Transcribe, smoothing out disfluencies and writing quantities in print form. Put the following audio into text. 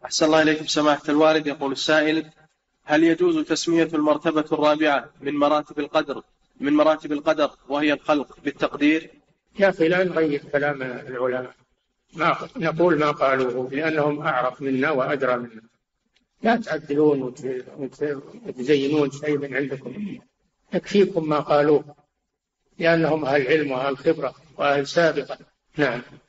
أحسن الله إليكم سماحة الوالد. يقول السائل: هل يجوز تسمية المرتبة الرابعة من مراتب القدر وهي الخلق بالتقدير؟ يا أخي لا نغير كلام العلماء، ما نقول ما قالوه لأنهم أعرف منا وأدرى منا. لا تعدلون وتزينون شيء من عندكم، يكفيكم ما قالوه، لأنهم أهل علم وأهل خبرة وأهل سابقة. نعم.